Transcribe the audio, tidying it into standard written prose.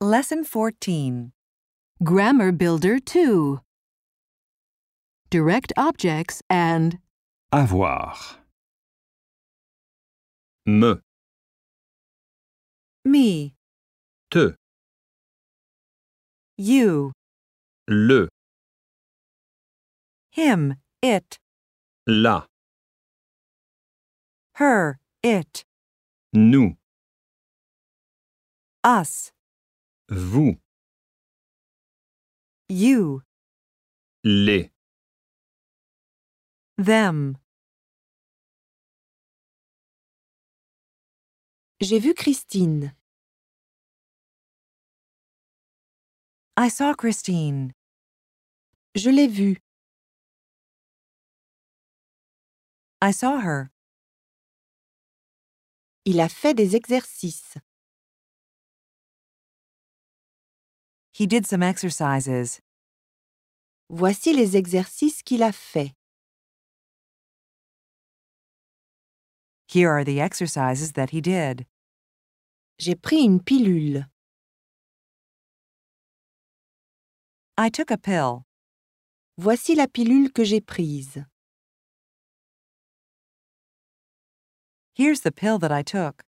Lesson 14. Grammar Builder 2. Direct objects and Avoir. Me, Me, te, you, le, him, it, la, her, it, nous, us, vous, you, les. them. J'ai vu Christine. I saw Christine. Je l'ai vue. I saw her. Il a fait des exercices. He did some exercises. Voici les exercices qu'il a faits. Here are the exercises that he did. J'ai pris une pilule. I took a pill. Voici la pilule que j'ai prise. Here's the pill that I took.